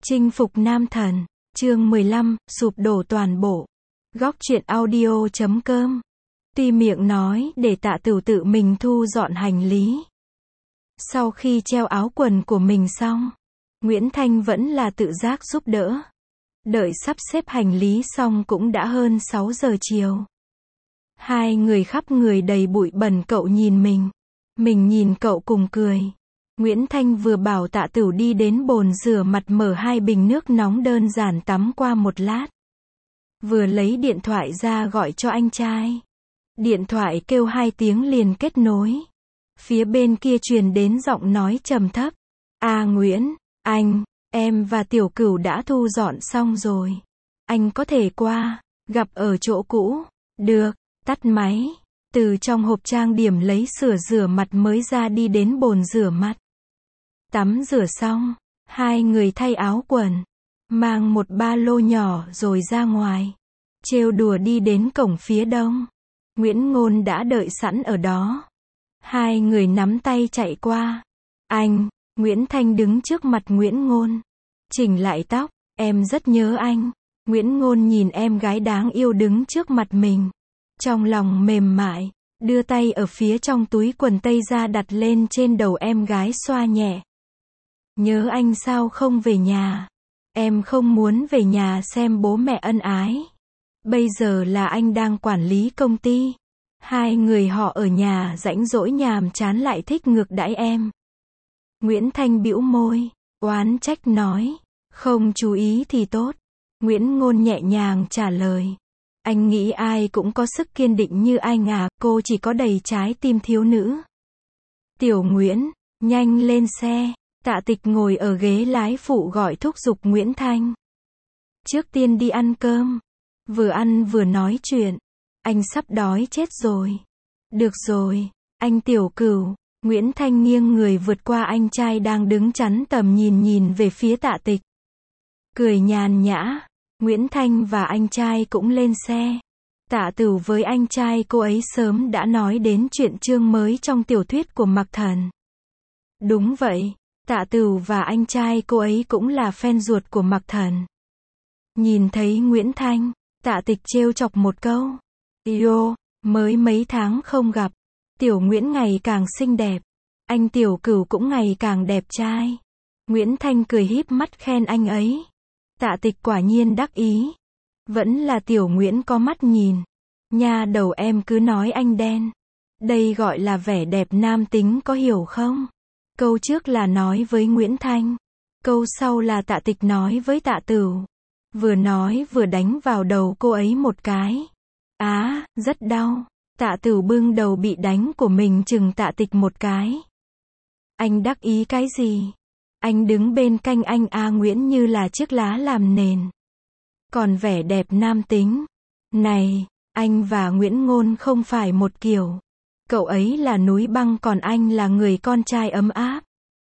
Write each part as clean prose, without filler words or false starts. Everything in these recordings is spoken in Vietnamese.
Chinh phục nam thần, chương 15, sụp đổ toàn bộ. Góc truyện audio.com. Tuy miệng nói để Tạ Tửu tự mình thu dọn hành lý. Sau khi treo áo quần của mình xong, Nguyễn Thanh vẫn là tự giác giúp đỡ. Đợi sắp xếp hành lý xong cũng đã hơn 6 giờ chiều. Hai người khắp người đầy bụi bẩn, cậu nhìn mình nhìn cậu cùng cười. Nguyễn Thanh vừa bảo Tạ Tửu đi đến bồn rửa mặt mở 2 bình nước nóng đơn giản tắm qua một lát. Vừa lấy điện thoại ra gọi cho anh trai. Điện thoại kêu 2 tiếng liền kết nối. Phía bên kia truyền đến giọng nói trầm thấp. Nguyễn, anh, em và Tiểu Cửu đã thu dọn xong rồi. Anh có thể qua, gặp ở chỗ cũ. Được, tắt máy. Từ trong hộp trang điểm lấy sữa rửa mặt mới ra đi đến bồn rửa mặt. Tắm rửa xong, hai người thay áo quần, mang một ba lô nhỏ rồi ra ngoài. Trêu đùa đi đến cổng phía đông. Nguyễn Ngôn đã đợi sẵn ở đó. Hai người nắm tay chạy qua. Anh, Nguyễn Thanh đứng trước mặt Nguyễn Ngôn. Chỉnh lại tóc, em rất nhớ anh. Nguyễn Ngôn nhìn em gái đáng yêu đứng trước mặt mình. Trong lòng mềm mại, đưa tay ở phía trong túi quần tây ra đặt lên trên đầu em gái xoa nhẹ. Nhớ anh sao không về nhà? Em không muốn về nhà xem bố mẹ ân ái. Bây giờ là anh đang quản lý công ty. Hai người họ ở nhà rãnh rỗi nhàm chán lại thích ngược đãi em. Nguyễn Thanh bĩu môi, oán trách nói. Không chú ý thì tốt. Nguyễn Ngôn nhẹ nhàng trả lời. Anh nghĩ ai cũng có sức kiên định như anh à, cô chỉ có đầy trái tim thiếu nữ. Tiểu Nguyễn, nhanh lên xe. Tạ Tịch ngồi ở ghế lái phụ gọi thúc giục Nguyễn Thanh. Trước tiên đi ăn cơm. Vừa ăn vừa nói chuyện. Anh sắp đói chết rồi. Được rồi, anh Tiểu Cửu. Nguyễn Thanh nghiêng người vượt qua anh trai đang đứng chắn tầm nhìn về phía Tạ Tịch. Cười nhàn nhã. Nguyễn Thanh và anh trai cũng lên xe. Tạ Tửu với anh trai cô ấy sớm đã nói đến chuyện chương mới trong tiểu thuyết của Mạc Thần. Đúng vậy. Tạ Tửu và anh trai cô ấy cũng là fan ruột của Mạc Thần. Nhìn thấy Nguyễn Thanh, Tạ Tịch trêu chọc một câu. Yêu, mới mấy tháng không gặp. Tiểu Nguyễn ngày càng xinh đẹp. Anh Tiểu Cửu cũng ngày càng đẹp trai. Nguyễn Thanh cười híp mắt khen anh ấy. Tạ Tịch quả nhiên đắc ý. Vẫn là Tiểu Nguyễn có mắt nhìn. Nha đầu em cứ nói anh đen. Đây gọi là vẻ đẹp nam tính có hiểu không? Câu trước là nói với Nguyễn Thanh. Câu sau là Tạ Tịch nói với Tạ Tửu. Vừa nói vừa đánh vào đầu cô ấy một cái. Rất đau. Tạ Tửu bưng đầu bị đánh của mình chừng Tạ Tịch một cái. Anh đắc ý cái gì? Anh đứng bên cạnh anh Nguyễn như là chiếc lá làm nền. Còn vẻ đẹp nam tính. Này, anh và Nguyễn Ngôn không phải một kiểu. Cậu ấy là núi băng còn anh là người con trai ấm áp.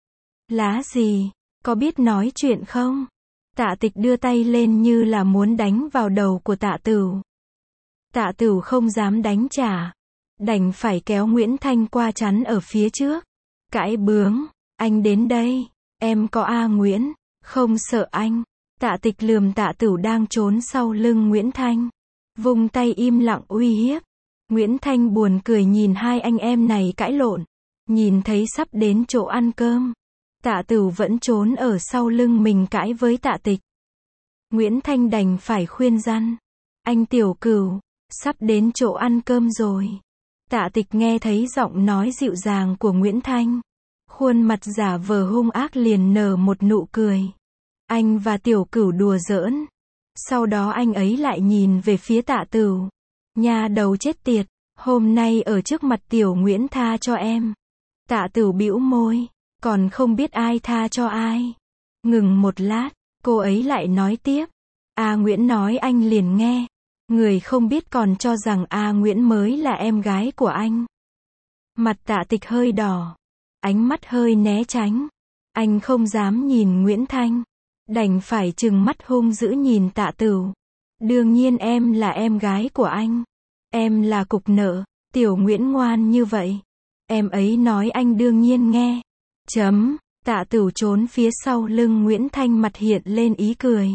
Lá gì? Có biết nói chuyện không? Tạ Tịch đưa tay lên như là muốn đánh vào đầu của Tạ Tửu. Tạ Tửu không dám đánh trả. Đành phải kéo Nguyễn Thanh qua chắn ở phía trước. Cãi bướng. Anh đến đây. Em có Nguyễn. Không sợ anh. Tạ Tịch lườm Tạ Tửu đang trốn sau lưng Nguyễn Thanh. Vung tay im lặng uy hiếp. Nguyễn Thanh buồn cười nhìn hai anh em này cãi lộn. Nhìn thấy sắp đến chỗ ăn cơm. Tạ Tửu vẫn trốn ở sau lưng mình cãi với Tạ Tịch. Nguyễn Thanh đành phải khuyên răn. Anh Tiểu Cửu, sắp đến chỗ ăn cơm rồi. Tạ Tịch nghe thấy giọng nói dịu dàng của Nguyễn Thanh. Khuôn mặt giả vờ hung ác liền nở một nụ cười. Anh và Tiểu Cửu đùa giỡn. Sau đó anh ấy lại nhìn về phía Tạ Tửu. Nha đầu chết tiệt, hôm nay ở trước mặt Tiểu Nguyễn tha cho em. Tạ Tửu bĩu môi, còn không biết ai tha cho ai. Ngừng một lát, cô ấy lại nói tiếp. Nguyễn nói anh liền nghe. Người không biết còn cho rằng Nguyễn mới là em gái của anh. Mặt Tạ Tịch hơi đỏ. Ánh mắt hơi né tránh. Anh không dám nhìn Nguyễn Thanh. Đành phải trừng mắt hung dữ nhìn Tạ Tửu. Đương nhiên em là em gái của anh. Em là cục nợ. Tiểu Nguyễn ngoan như vậy. Em ấy nói anh đương nhiên nghe. Tạ Tửu trốn phía sau lưng Nguyễn Thanh, mặt hiện lên ý cười.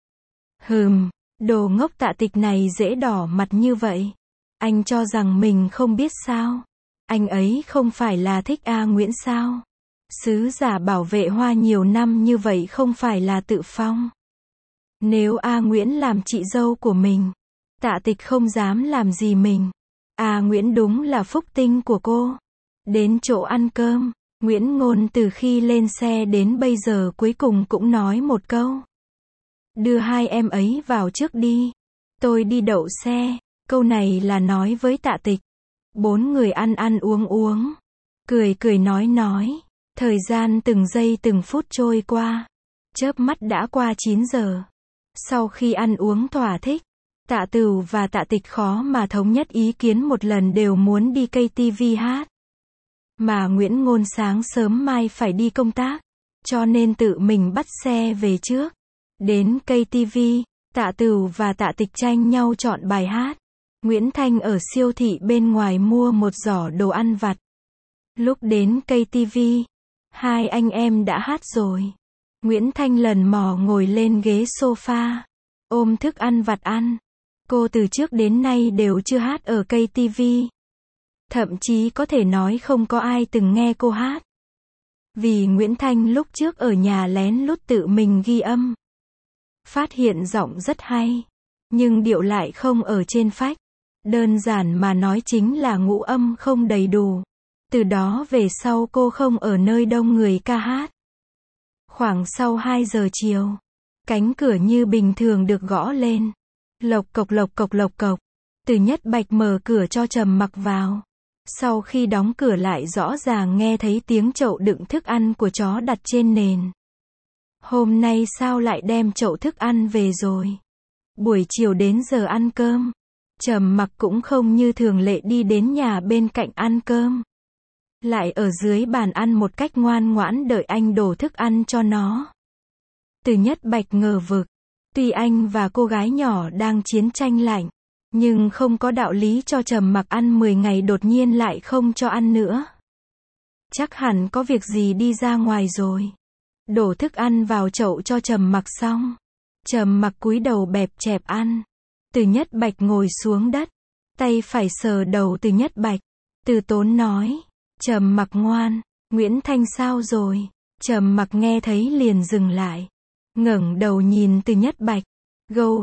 Đồ ngốc Tạ Tịch này dễ đỏ mặt như vậy. Anh cho rằng mình không biết sao? Anh ấy không phải là thích A Nguyễn sao? Sứ giả bảo vệ Hoa nhiều năm như vậy không phải là tự phong. Nếu A Nguyễn làm chị dâu của mình, Tạ Tịch không dám làm gì mình. A Nguyễn đúng là phúc tinh của cô. Đến chỗ ăn cơm, Nguyễn Ngôn từ khi lên xe đến bây giờ cuối cùng cũng nói một câu. Đưa hai em ấy vào trước đi. Tôi đi đậu xe. Câu này là nói với Tạ Tịch. Bốn người ăn uống. Cười nói. Thời gian từng giây từng phút trôi qua. Chớp mắt đã qua 9 giờ. Sau khi ăn uống thỏa thích, Tạ Tửu và Tạ Tịch khó mà thống nhất ý kiến, một lần đều muốn đi KTV hát. Mà Nguyễn Ngôn sáng sớm mai phải đi công tác, cho nên tự mình bắt xe về trước. Đến KTV, Tạ Tửu và Tạ Tịch tranh nhau chọn bài hát. Nguyễn Thanh ở siêu thị bên ngoài mua một giỏ đồ ăn vặt. Lúc đến KTV, hai anh em đã hát rồi. Nguyễn Thanh lần mò ngồi lên ghế sofa, ôm thức ăn vặt ăn. Cô từ trước đến nay đều chưa hát ở KTV. Thậm chí có thể nói không có ai từng nghe cô hát. Vì Nguyễn Thanh lúc trước ở nhà lén lút tự mình ghi âm. Phát hiện giọng rất hay, nhưng điệu lại không ở trên phách. Đơn giản mà nói chính là ngũ âm không đầy đủ. Từ đó về sau cô không ở nơi đông người ca hát. Khoảng sau 2 giờ chiều, cánh cửa như bình thường được gõ lên. Lộc cộc. Từ Nhất Bạch mở cửa cho Trầm Mặc vào. Sau khi đóng cửa lại rõ ràng nghe thấy tiếng chậu đựng thức ăn của chó đặt trên nền. Hôm nay sao lại đem chậu thức ăn về rồi? Buổi chiều đến giờ ăn cơm, Trầm Mặc cũng không như thường lệ đi đến nhà bên cạnh ăn cơm. Lại ở dưới bàn ăn một cách ngoan ngoãn đợi anh đổ thức ăn cho nó. Từ Nhất Bạch ngờ vực. Tuy anh và cô gái nhỏ đang chiến tranh lạnh, nhưng không có đạo lý cho Trầm Mặc ăn 10 ngày đột nhiên lại không cho ăn nữa. Chắc hẳn có việc gì đi ra ngoài rồi. Đổ thức ăn vào chậu cho Trầm Mặc xong, Trầm Mặc cúi đầu bẹp chẹp ăn. Từ Nhất Bạch ngồi xuống đất, tay phải sờ đầu Từ Nhất Bạch. Từ Tốn nói, Trầm Mặc ngoan, Nguyễn Thanh sao rồi? Trầm Mặc nghe thấy liền dừng lại, ngẩng đầu nhìn Từ Nhất Bạch. Gâu.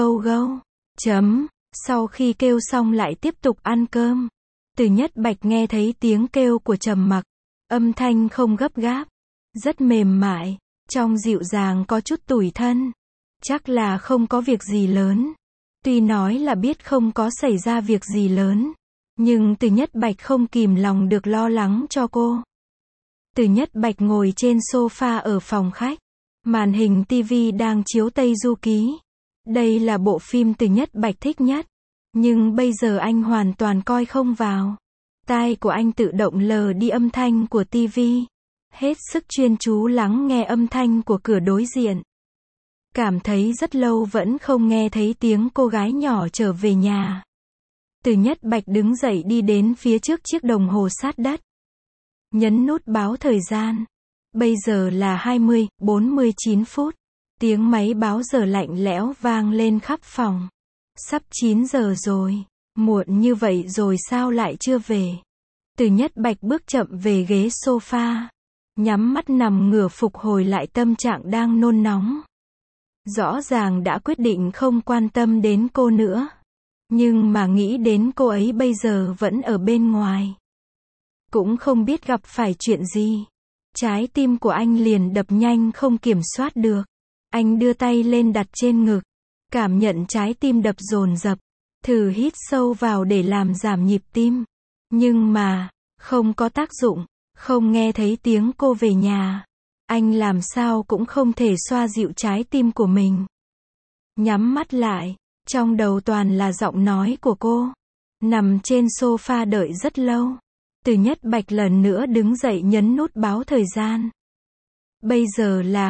Sau khi kêu xong lại tiếp tục ăn cơm. Từ Nhất Bạch nghe thấy tiếng kêu của Trầm Mặc, âm thanh không gấp gáp, rất mềm mại, trong dịu dàng có chút tủi thân. Chắc là không có việc gì lớn. Tuy nói là biết không có xảy ra việc gì lớn, nhưng Từ Nhất Bạch không kìm lòng được lo lắng cho cô. Từ Nhất Bạch ngồi trên sofa ở phòng khách. Màn hình TV đang chiếu Tây Du Ký. Đây là bộ phim Từ Nhất Bạch thích nhất. Nhưng bây giờ anh hoàn toàn coi không vào. Tai của anh tự động lờ đi âm thanh của TV. Hết sức chuyên chú lắng nghe âm thanh của cửa đối diện. Cảm thấy rất lâu vẫn không nghe thấy tiếng cô gái nhỏ trở về nhà. Từ Nhất Bạch đứng dậy đi đến phía trước chiếc đồng hồ sát đất. Nhấn nút báo thời gian. Bây giờ là 20:49 phút. Tiếng máy báo giờ lạnh lẽo vang lên khắp phòng. Sắp 9 giờ rồi. Muộn như vậy rồi sao lại chưa về? Từ Nhất Bạch bước chậm về ghế sofa. Nhắm mắt nằm ngửa phục hồi lại tâm trạng đang nôn nóng. Rõ ràng đã quyết định không quan tâm đến cô nữa. Nhưng mà nghĩ đến cô ấy bây giờ vẫn ở bên ngoài. Cũng không biết gặp phải chuyện gì. Trái tim của anh liền đập nhanh không kiểm soát được. Anh đưa tay lên đặt trên ngực. Cảm nhận trái tim đập dồn dập. Thử hít sâu vào để làm giảm nhịp tim. Nhưng mà, không có tác dụng. Không nghe thấy tiếng cô về nhà. Anh làm sao cũng không thể xoa dịu trái tim của mình. Nhắm mắt lại. Trong đầu toàn là giọng nói của cô. Nằm trên sofa đợi rất lâu. Từ Nhất Bạch lần nữa đứng dậy nhấn nút báo thời gian. Bây giờ là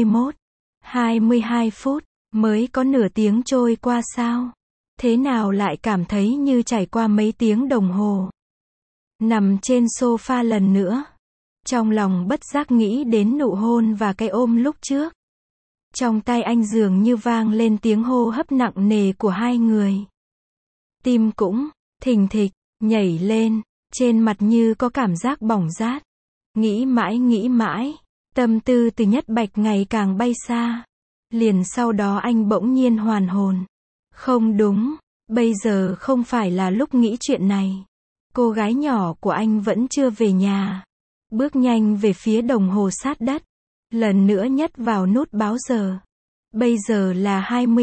21:22 phút. Mới có nửa tiếng trôi qua sao? Thế nào lại cảm thấy như trải qua mấy tiếng đồng hồ? Nằm trên sofa lần nữa. Trong lòng bất giác nghĩ đến nụ hôn và cái ôm lúc trước. Trong tai anh dường như vang lên tiếng hô hấp nặng nề của hai người. Tim cũng thình thịch nhảy lên, trên mặt như có cảm giác bỏng rát. Nghĩ mãi, tâm tư Từ Nhất Bạch ngày càng bay xa. Liền sau đó anh bỗng nhiên hoàn hồn. Không đúng, bây giờ không phải là lúc nghĩ chuyện này. Cô gái nhỏ của anh vẫn chưa về nhà. Bước nhanh về phía đồng hồ sát đất. Lần nữa nhấp vào nút báo giờ. Bây giờ là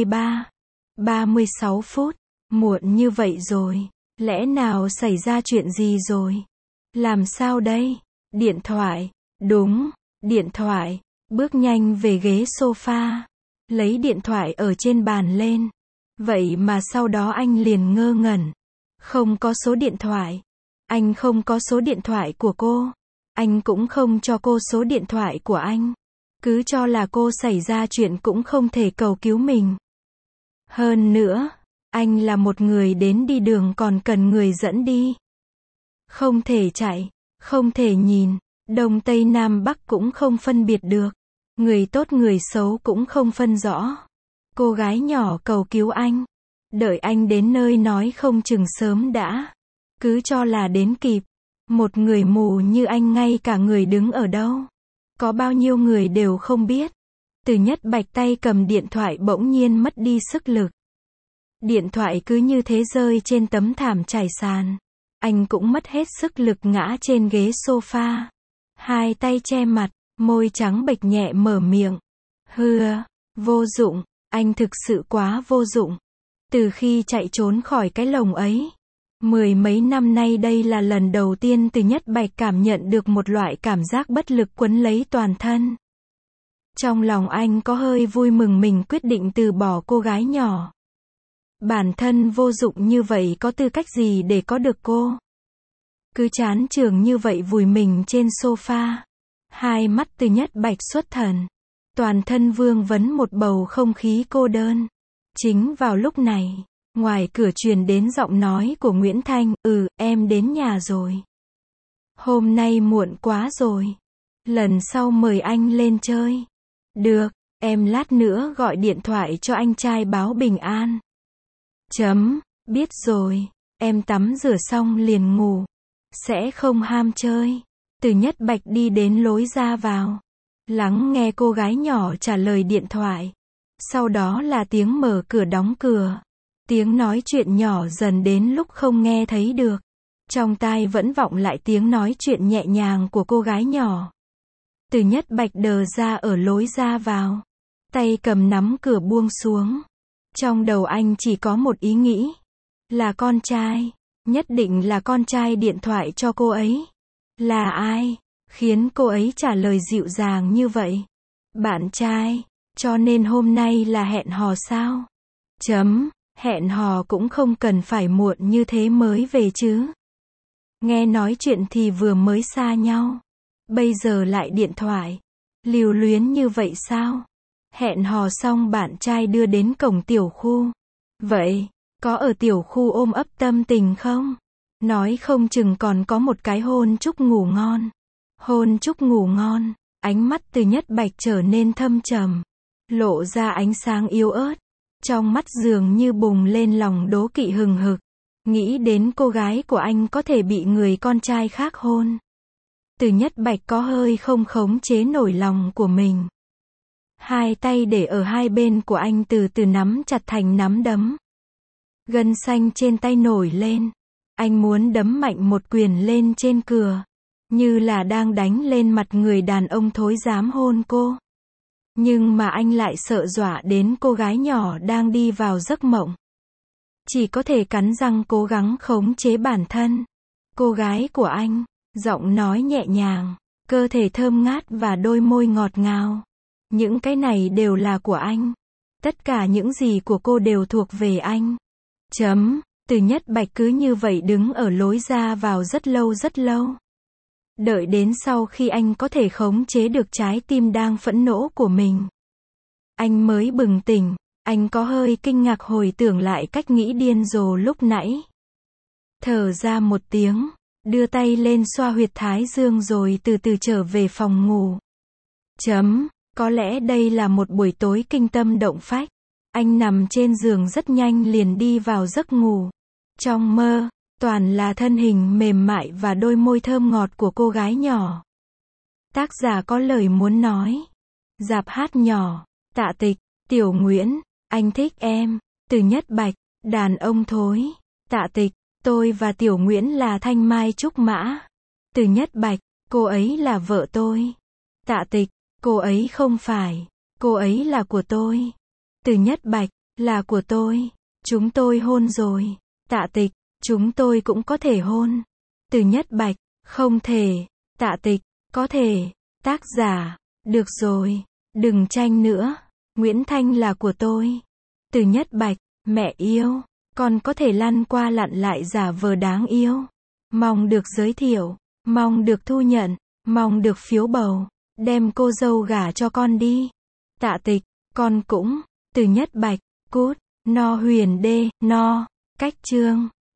23:36 phút. Muộn như vậy rồi. Lẽ nào xảy ra chuyện gì rồi? Làm sao đây? Điện thoại. Đúng, điện thoại. Bước nhanh về ghế sofa. Lấy điện thoại ở trên bàn lên. Vậy mà sau đó anh liền ngơ ngẩn. Không có số điện thoại. Anh không có số điện thoại của cô. Anh cũng không cho cô số điện thoại của anh. Cứ cho là cô xảy ra chuyện cũng không thể cầu cứu mình. Hơn nữa, anh là một người đến đi đường còn cần người dẫn đi. Không thể chạy, không thể nhìn, đông tây nam bắc cũng không phân biệt được. Người tốt người xấu cũng không phân rõ. Cô gái nhỏ cầu cứu anh. Đợi anh đến nơi nói không chừng sớm đã. Cứ cho là đến kịp. Một người mù như anh ngay cả người đứng ở đâu. Có bao nhiêu người đều không biết. Từ Nhất Bạch tay cầm điện thoại bỗng nhiên mất đi sức lực. Điện thoại cứ như thế rơi trên tấm thảm trải sàn. Anh cũng mất hết sức lực ngã trên ghế sofa. Hai tay che mặt, môi trắng bệch nhẹ mở miệng. Vô dụng, anh thực sự quá vô dụng. Từ khi chạy trốn khỏi cái lồng ấy, mười mấy năm nay đây là lần đầu tiên Từ Nhất Bạch cảm nhận được một loại cảm giác bất lực quấn lấy toàn thân. Trong lòng anh có hơi vui mừng mình quyết định từ bỏ cô gái nhỏ. Bản thân vô dụng như vậy có tư cách gì để có được cô? Cứ chán chường như vậy vùi mình trên sofa. Hai mắt Từ Nhất Bạch xuất thần. Toàn thân vương vấn một bầu không khí cô đơn. Chính vào lúc này, ngoài cửa truyền đến giọng nói của Nguyễn Thanh, em đến nhà rồi. Hôm nay muộn quá rồi. Lần sau mời anh lên chơi. Được, em lát nữa gọi điện thoại cho anh trai báo bình an. Biết rồi, em tắm rửa xong liền ngủ. Sẽ không ham chơi. Từ Nhất Bạch đi đến lối ra vào. Lắng nghe cô gái nhỏ trả lời điện thoại. Sau đó là tiếng mở cửa đóng cửa. Tiếng nói chuyện nhỏ dần đến lúc không nghe thấy được. Trong tai vẫn vọng lại tiếng nói chuyện nhẹ nhàng của cô gái nhỏ. Từ Nhất Bạch đờ ra ở lối ra vào. Tay cầm nắm cửa buông xuống. Trong đầu anh chỉ có một ý nghĩ. Là con trai. Nhất định là con trai điện thoại cho cô ấy. Là ai? Khiến cô ấy trả lời dịu dàng như vậy. Bạn trai. Cho nên hôm nay là hẹn hò sao? Hẹn hò cũng không cần phải muộn như thế mới về chứ. Nghe nói chuyện thì vừa mới xa nhau. Bây giờ lại điện thoại. Lưu luyến như vậy sao? Hẹn hò xong bạn trai đưa đến cổng tiểu khu. Vậy, có ở tiểu khu ôm ấp tâm tình không? Nói không chừng còn có một cái hôn chúc ngủ ngon. Hôn chúc ngủ ngon. Ánh mắt Từ Nhất Bạch trở nên thâm trầm. Lộ ra ánh sáng yếu ớt. Trong mắt dường như bùng lên lòng đố kỵ hừng hực. Nghĩ đến cô gái của anh có thể bị người con trai khác hôn. Từ Nhất Bạch có hơi không khống chế nổi lòng của mình. Hai tay để ở hai bên của anh từ từ nắm chặt thành nắm đấm. Gân xanh trên tay nổi lên. Anh muốn đấm mạnh một quyền lên trên cửa. Như là đang đánh lên mặt người đàn ông thối dám hôn cô. Nhưng mà anh lại sợ dọa đến cô gái nhỏ đang đi vào giấc mộng. Chỉ có thể cắn răng cố gắng khống chế bản thân. Cô gái của anh, giọng nói nhẹ nhàng, cơ thể thơm ngát và đôi môi ngọt ngào. Những cái này đều là của anh. Tất cả những gì của cô đều thuộc về anh. Từ Nhất Bạch cứ như vậy đứng ở lối ra vào rất lâu rất lâu. Đợi đến sau khi anh có thể khống chế được trái tim đang phẫn nộ của mình. Anh mới bừng tỉnh, anh có hơi kinh ngạc hồi tưởng lại cách nghĩ điên rồ lúc nãy. Thở ra một tiếng, đưa tay lên xoa huyệt thái dương rồi từ từ trở về phòng ngủ. Có lẽ đây là một buổi tối kinh tâm động phách. Anh nằm trên giường rất nhanh liền đi vào giấc ngủ. Trong mơ, toàn là thân hình mềm mại và đôi môi thơm ngọt của cô gái nhỏ. Tác giả có lời muốn nói. Dạp hát nhỏ. Tạ Tịch, Tiểu Nguyễn, anh thích em. Từ Nhất Bạch, đàn ông thối. Tạ Tịch, tôi và Tiểu Nguyễn là thanh mai trúc mã. Từ Nhất Bạch, cô ấy là vợ tôi. Tạ Tịch, cô ấy không phải. Cô ấy là của tôi. Từ Nhất Bạch, là của tôi. Chúng tôi hôn rồi. Tạ Tịch, chúng tôi cũng có thể hôn. Từ Nhất Bạch, không thể. Tạ Tịch, có thể. Tác giả, được rồi, đừng tranh nữa. Nguyễn Thanh là của tôi. Từ Nhất Bạch, mẹ yêu, con có thể lăn qua lặn lại giả vờ đáng yêu. Mong được giới thiệu, mong được thu nhận, mong được phiếu bầu, đem cô dâu gả cho con đi. Tạ Tịch, con cũng. Từ Nhất Bạch, cút, no huyền đê, no, cách chương.